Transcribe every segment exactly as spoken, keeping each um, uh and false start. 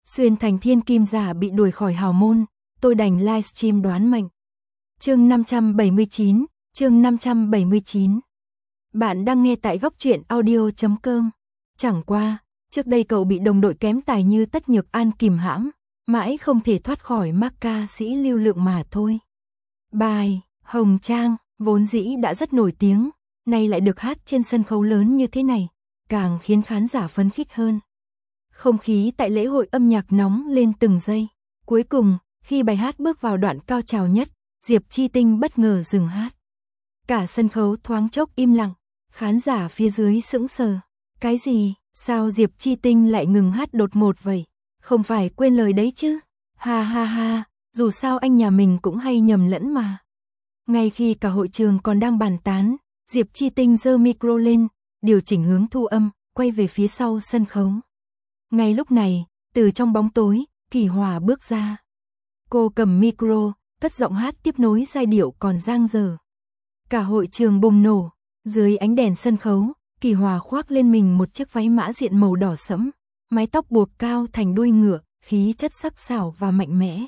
Xuyên thành thiên kim giả bị đuổi khỏi hào môn, tôi đành livestream đoán mệnh. Chương năm trăm bảy mươi chín, chương năm trăm bảy mươi chín. Bạn đang nghe tại góc truyện audio chấm com. Chẳng qua, trước đây cậu bị đồng đội kém tài như Tất Nhược An kìm hãm, mãi không thể thoát khỏi mác ca sĩ lưu lượng mà thôi. Bài Hồng Trang vốn dĩ đã rất nổi tiếng, nay lại được hát trên sân khấu lớn như thế này, càng khiến khán giả phấn khích hơn. Không khí tại lễ hội âm nhạc nóng lên từng giây. Cuối cùng, khi bài hát bước vào đoạn cao trào nhất, Diệp Chi Tinh bất ngờ dừng hát. Cả sân khấu thoáng chốc im lặng, khán giả phía dưới sững sờ. Cái gì? Sao Diệp Chi Tinh lại ngừng hát đột ngột vậy? Không phải quên lời đấy chứ? Ha ha ha, dù sao anh nhà mình cũng hay nhầm lẫn mà. Ngay khi cả hội trường còn đang bàn tán, Diệp Chi Tinh giơ micro lên, điều chỉnh hướng thu âm, quay về phía sau sân khấu. Ngay lúc này, từ trong bóng tối, Kỳ Hòa bước ra. Cô cầm micro, cất giọng hát tiếp nối giai điệu còn dang dở. Cả hội trường bùng nổ, dưới ánh đèn sân khấu, Kỳ Hòa khoác lên mình một chiếc váy mã diện màu đỏ sẫm, mái tóc buộc cao thành đuôi ngựa, khí chất sắc sảo và mạnh mẽ.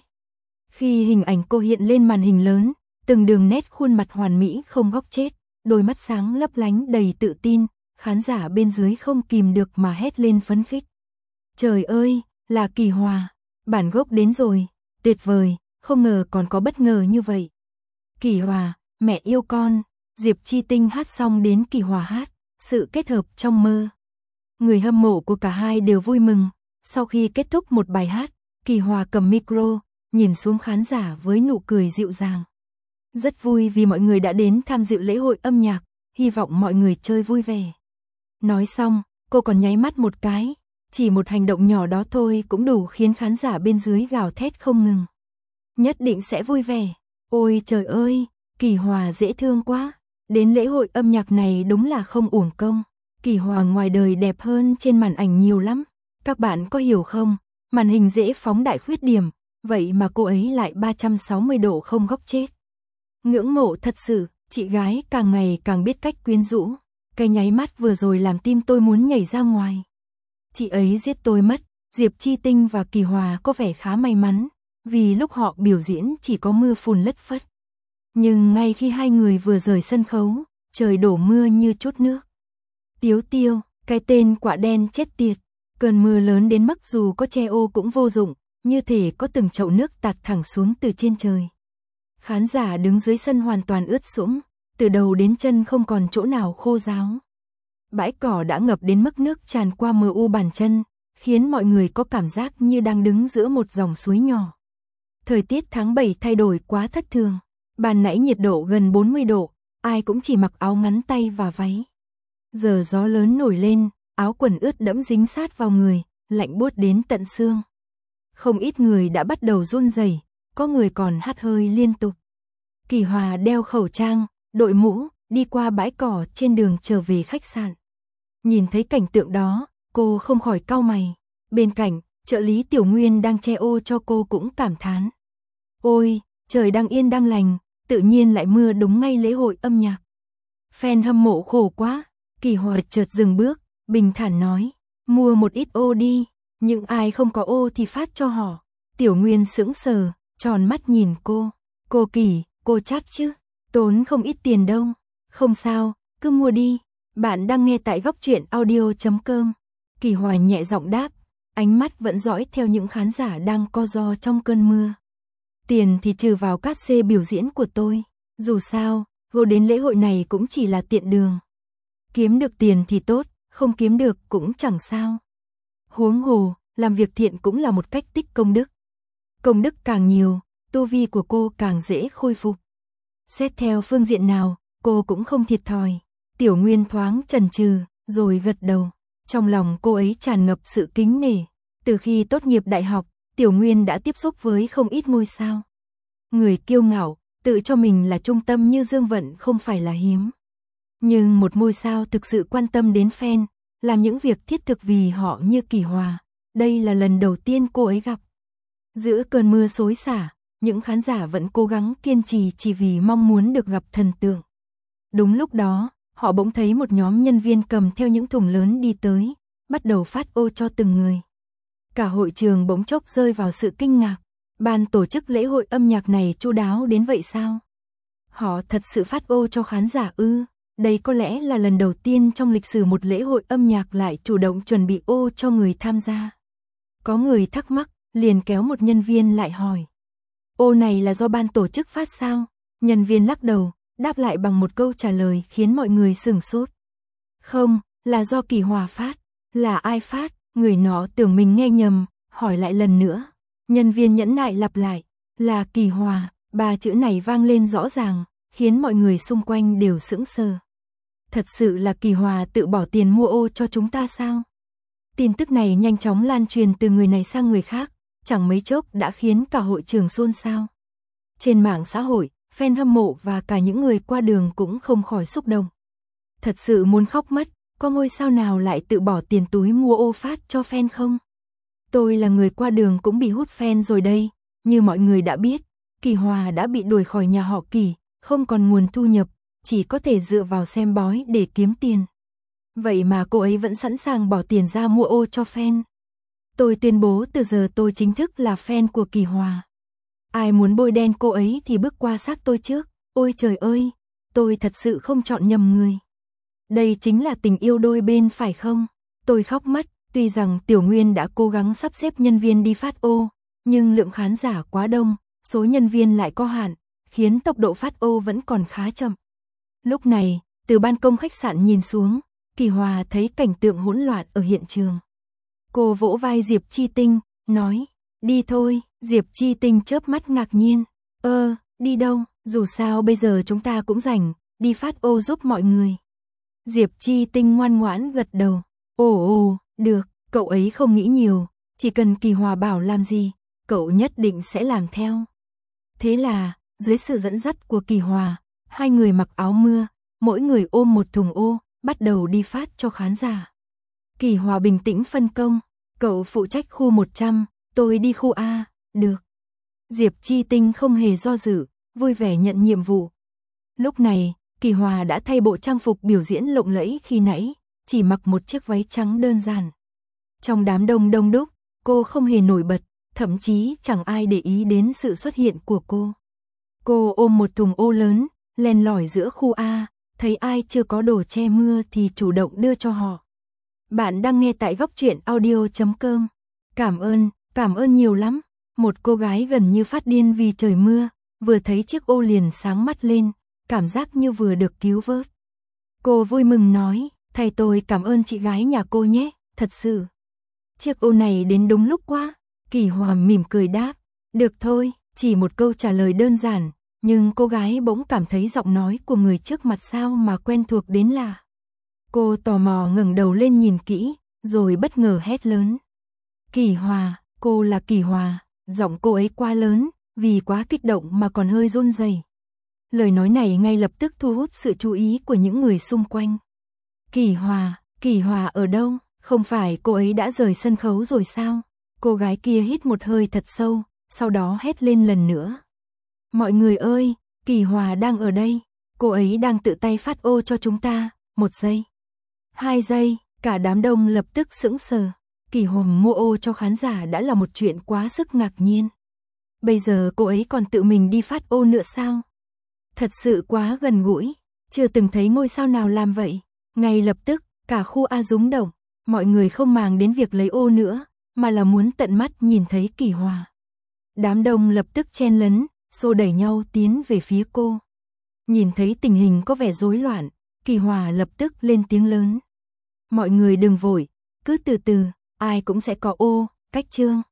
Khi hình ảnh cô hiện lên màn hình lớn, từng đường nét khuôn mặt hoàn mỹ không góc chết, đôi mắt sáng lấp lánh đầy tự tin, khán giả bên dưới không kìm được mà hét lên phấn khích. Trời ơi, là Kỳ Hòa, bản gốc đến rồi, tuyệt vời, không ngờ còn có bất ngờ như vậy. Kỳ Hòa, mẹ yêu con, Diệp Chi Tinh hát xong đến Kỳ Hòa hát, sự kết hợp trong mơ. Người hâm mộ của cả hai đều vui mừng, sau khi kết thúc một bài hát, Kỳ Hòa cầm micro, nhìn xuống khán giả với nụ cười dịu dàng. Rất vui vì mọi người đã đến tham dự lễ hội âm nhạc, hy vọng mọi người chơi vui vẻ. Nói xong, cô còn nháy mắt một cái. Chỉ một hành động nhỏ đó thôi cũng đủ khiến khán giả bên dưới gào thét không ngừng. Nhất định sẽ vui vẻ. Ôi trời ơi, Kỳ Hòa dễ thương quá. Đến lễ hội âm nhạc này đúng là không uổng công. Kỳ Hòa ngoài đời đẹp hơn trên màn ảnh nhiều lắm. Các bạn có hiểu không? Màn hình dễ phóng đại khuyết điểm, vậy mà cô ấy lại ba trăm sáu mươi độ không góc chết. Ngưỡng mộ thật sự, chị gái càng ngày càng biết cách quyến rũ. Cái nháy mắt vừa rồi làm tim tôi muốn nhảy ra ngoài. Chị ấy giết tôi mất. Diệp Chi Tinh và Kỳ Hòa có vẻ khá may mắn, vì lúc họ biểu diễn chỉ có mưa phùn lất phất. Nhưng ngay khi hai người vừa rời sân khấu, trời đổ mưa như chút nước. Tiếu Tiêu, cái tên quạ đen chết tiệt, cơn mưa lớn đến mức dù có che ô cũng vô dụng, như thể có từng chậu nước tạt thẳng xuống từ trên trời. Khán giả đứng dưới sân hoàn toàn ướt sũng, từ đầu đến chân không còn chỗ nào khô ráo. Bãi cỏ đã ngập đến mức nước tràn qua mờ u bàn chân, khiến mọi người có cảm giác như đang đứng giữa một dòng suối nhỏ. Thời tiết tháng bảy thay đổi quá thất thường, ban nãy nhiệt độ gần bốn mươi độ, ai cũng chỉ mặc áo ngắn tay và váy. Giờ gió lớn nổi lên, áo quần ướt đẫm dính sát vào người, lạnh buốt đến tận xương. Không ít người đã bắt đầu run rẩy, có người còn hắt hơi liên tục. Kỳ Hòa đeo khẩu trang, đội mũ, đi qua bãi cỏ trên đường trở về khách sạn. Nhìn thấy cảnh tượng đó, cô không khỏi cau mày. Bên cạnh, trợ lý Tiểu Nguyên đang che ô cho cô cũng cảm thán. Ôi, trời đang yên đang lành, tự nhiên lại mưa đúng ngay lễ hội âm nhạc. Fan hâm mộ khổ quá. Kỳ Hòa chợt dừng bước, bình thản nói, mua một ít ô đi, nhưng ai không có ô thì phát cho họ. Tiểu Nguyên sững sờ, tròn mắt nhìn cô. Cô Kỳ, cô chắc chứ, tốn không ít tiền đâu. Không sao, cứ mua đi. Bạn đang nghe tại góc truyện audio chấm com. Kỳ Hòa nhẹ giọng đáp, ánh mắt vẫn dõi theo những khán giả đang co ro trong cơn mưa. Tiền thì trừ vào các xê biểu diễn của tôi. Dù sao, vô đến lễ hội này cũng chỉ là tiện đường. Kiếm được tiền thì tốt, không kiếm được cũng chẳng sao. Huống hồ, làm việc thiện cũng là một cách tích công đức. Công đức càng nhiều, tu vi của cô càng dễ khôi phục. Xét theo phương diện nào, cô cũng không thiệt thòi. Tiểu Nguyên thoáng chần chừ, rồi gật đầu. Trong lòng cô ấy tràn ngập sự kính nể. Từ khi tốt nghiệp đại học, Tiểu Nguyên đã tiếp xúc với không ít ngôi sao. Người kiêu ngạo, tự cho mình là trung tâm như Dương Vận không phải là hiếm. Nhưng một ngôi sao thực sự quan tâm đến fan, làm những việc thiết thực vì họ như Kỳ Hòa, đây là lần đầu tiên cô ấy gặp. Giữa cơn mưa xối xả, những khán giả vẫn cố gắng kiên trì chỉ vì mong muốn được gặp thần tượng. Đúng lúc đó, họ bỗng thấy một nhóm nhân viên cầm theo những thùng lớn đi tới, bắt đầu phát ô cho từng người. Cả hội trường bỗng chốc rơi vào sự kinh ngạc. Ban tổ chức lễ hội âm nhạc này chu đáo đến vậy sao? Họ thật sự phát ô cho khán giả ư? Đây có lẽ là lần đầu tiên trong lịch sử một lễ hội âm nhạc lại chủ động chuẩn bị ô cho người tham gia. Có người thắc mắc, liền kéo một nhân viên lại hỏi. Ô này là do ban tổ chức phát sao? Nhân viên lắc đầu, đáp lại bằng một câu trả lời khiến mọi người sửng sốt. Không, là do Kỳ Hòa phát. Là ai phát? Người nọ tưởng mình nghe nhầm, hỏi lại lần nữa. Nhân viên nhẫn nại lặp lại, là Kỳ Hòa. Ba chữ này vang lên rõ ràng, khiến mọi người xung quanh đều sững sờ. Thật sự là Kỳ Hòa tự bỏ tiền mua ô cho chúng ta sao? Tin tức này nhanh chóng lan truyền từ người này sang người khác, chẳng mấy chốc đã khiến cả hội trường xôn xao. Trên mạng xã hội, fan hâm mộ và cả những người qua đường cũng không khỏi xúc động. Thật sự muốn khóc mất, có ngôi sao nào lại tự bỏ tiền túi mua ô phát cho fan không? Tôi là người qua đường cũng bị hút fan rồi đây, như mọi người đã biết, Kỳ Hòa đã bị đuổi khỏi nhà họ Kỳ, không còn nguồn thu nhập, chỉ có thể dựa vào xem bói để kiếm tiền. Vậy mà cô ấy vẫn sẵn sàng bỏ tiền ra mua ô cho fan. Tôi tuyên bố từ giờ tôi chính thức là fan của Kỳ Hòa. Ai muốn bôi đen cô ấy thì bước qua xác tôi trước. Ôi trời ơi, tôi thật sự không chọn nhầm người. Đây chính là tình yêu đôi bên phải không? Tôi khóc mất, tuy rằng Tiểu Nguyên đã cố gắng sắp xếp nhân viên đi phát ô, nhưng lượng khán giả quá đông, số nhân viên lại có hạn, khiến tốc độ phát ô vẫn còn khá chậm. Lúc này, từ ban công khách sạn nhìn xuống, Kỳ Hòa thấy cảnh tượng hỗn loạn ở hiện trường. Cô vỗ vai Diệp Chi Tinh, nói, đi thôi. Diệp Chi Tinh chớp mắt ngạc nhiên, ơ, đi đâu, dù sao bây giờ chúng ta cũng rảnh, đi phát ô giúp mọi người. Diệp Chi Tinh ngoan ngoãn gật đầu, ồ ồ, được, cậu ấy không nghĩ nhiều, chỉ cần Kỳ Hòa bảo làm gì, cậu nhất định sẽ làm theo. Thế là, dưới sự dẫn dắt của Kỳ Hòa, hai người mặc áo mưa, mỗi người ôm một thùng ô, bắt đầu đi phát cho khán giả. Kỳ Hòa bình tĩnh phân công, cậu phụ trách khu một trăm, tôi đi khu A, được. Diệp Chi Tinh không hề do dự, vui vẻ nhận nhiệm vụ. Lúc này, Kỳ Hòa đã thay bộ trang phục biểu diễn lộng lẫy khi nãy, chỉ mặc một chiếc váy trắng đơn giản. Trong đám đông đông đúc, cô không hề nổi bật, thậm chí chẳng ai để ý đến sự xuất hiện của cô. Cô ôm một thùng ô lớn, len lỏi giữa khu A, thấy ai chưa có đồ che mưa thì chủ động đưa cho họ. Bạn đang nghe tại góc truyện audio chấm com. Cảm ơn, cảm ơn nhiều lắm. Một cô gái gần như phát điên vì trời mưa, vừa thấy chiếc ô liền sáng mắt lên, cảm giác như vừa được cứu vớt. Cô vui mừng nói, thầy tôi cảm ơn chị gái nhà cô nhé, thật sự. Chiếc ô này đến đúng lúc quá. Kỳ Hòa mỉm cười đáp, được thôi, chỉ một câu trả lời đơn giản, nhưng cô gái bỗng cảm thấy giọng nói của người trước mặt sao mà quen thuộc đến lạ. Cô tò mò ngẩng đầu lên nhìn kỹ, rồi bất ngờ hét lớn. Kỳ Hòa, cô là Kỳ Hòa, giọng cô ấy quá lớn, vì quá kích động mà còn hơi run rẩy. Lời nói này ngay lập tức thu hút sự chú ý của những người xung quanh. Kỳ Hòa, Kỳ Hòa ở đâu? Không phải cô ấy đã rời sân khấu rồi sao? Cô gái kia hít một hơi thật sâu, sau đó hét lên lần nữa. Mọi người ơi, Kỳ Hòa đang ở đây, cô ấy đang tự tay phát ô cho chúng ta, một giây. Hai giây, cả đám đông lập tức sững sờ. Kỳ Hòa mua ô cho khán giả đã là một chuyện quá sức ngạc nhiên. Bây giờ cô ấy còn tự mình đi phát ô nữa sao? Thật sự quá gần gũi, chưa từng thấy ngôi sao nào làm vậy. Ngay lập tức, cả khu A rúng động, mọi người không màng đến việc lấy ô nữa, mà là muốn tận mắt nhìn thấy Kỳ Hòa. Đám đông lập tức chen lấn, xô đẩy nhau tiến về phía cô. Nhìn thấy tình hình có vẻ rối loạn, Kỳ Hòa lập tức lên tiếng lớn. Mọi người đừng vội, cứ từ từ, ai cũng sẽ có ô, cách chương.